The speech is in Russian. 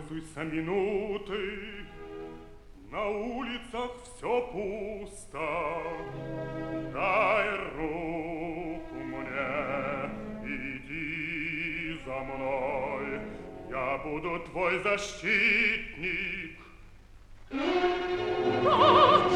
пользуйся минутой. На улицах все пусто. Дай руку мне, иди за мной. Я буду твой защитник. О,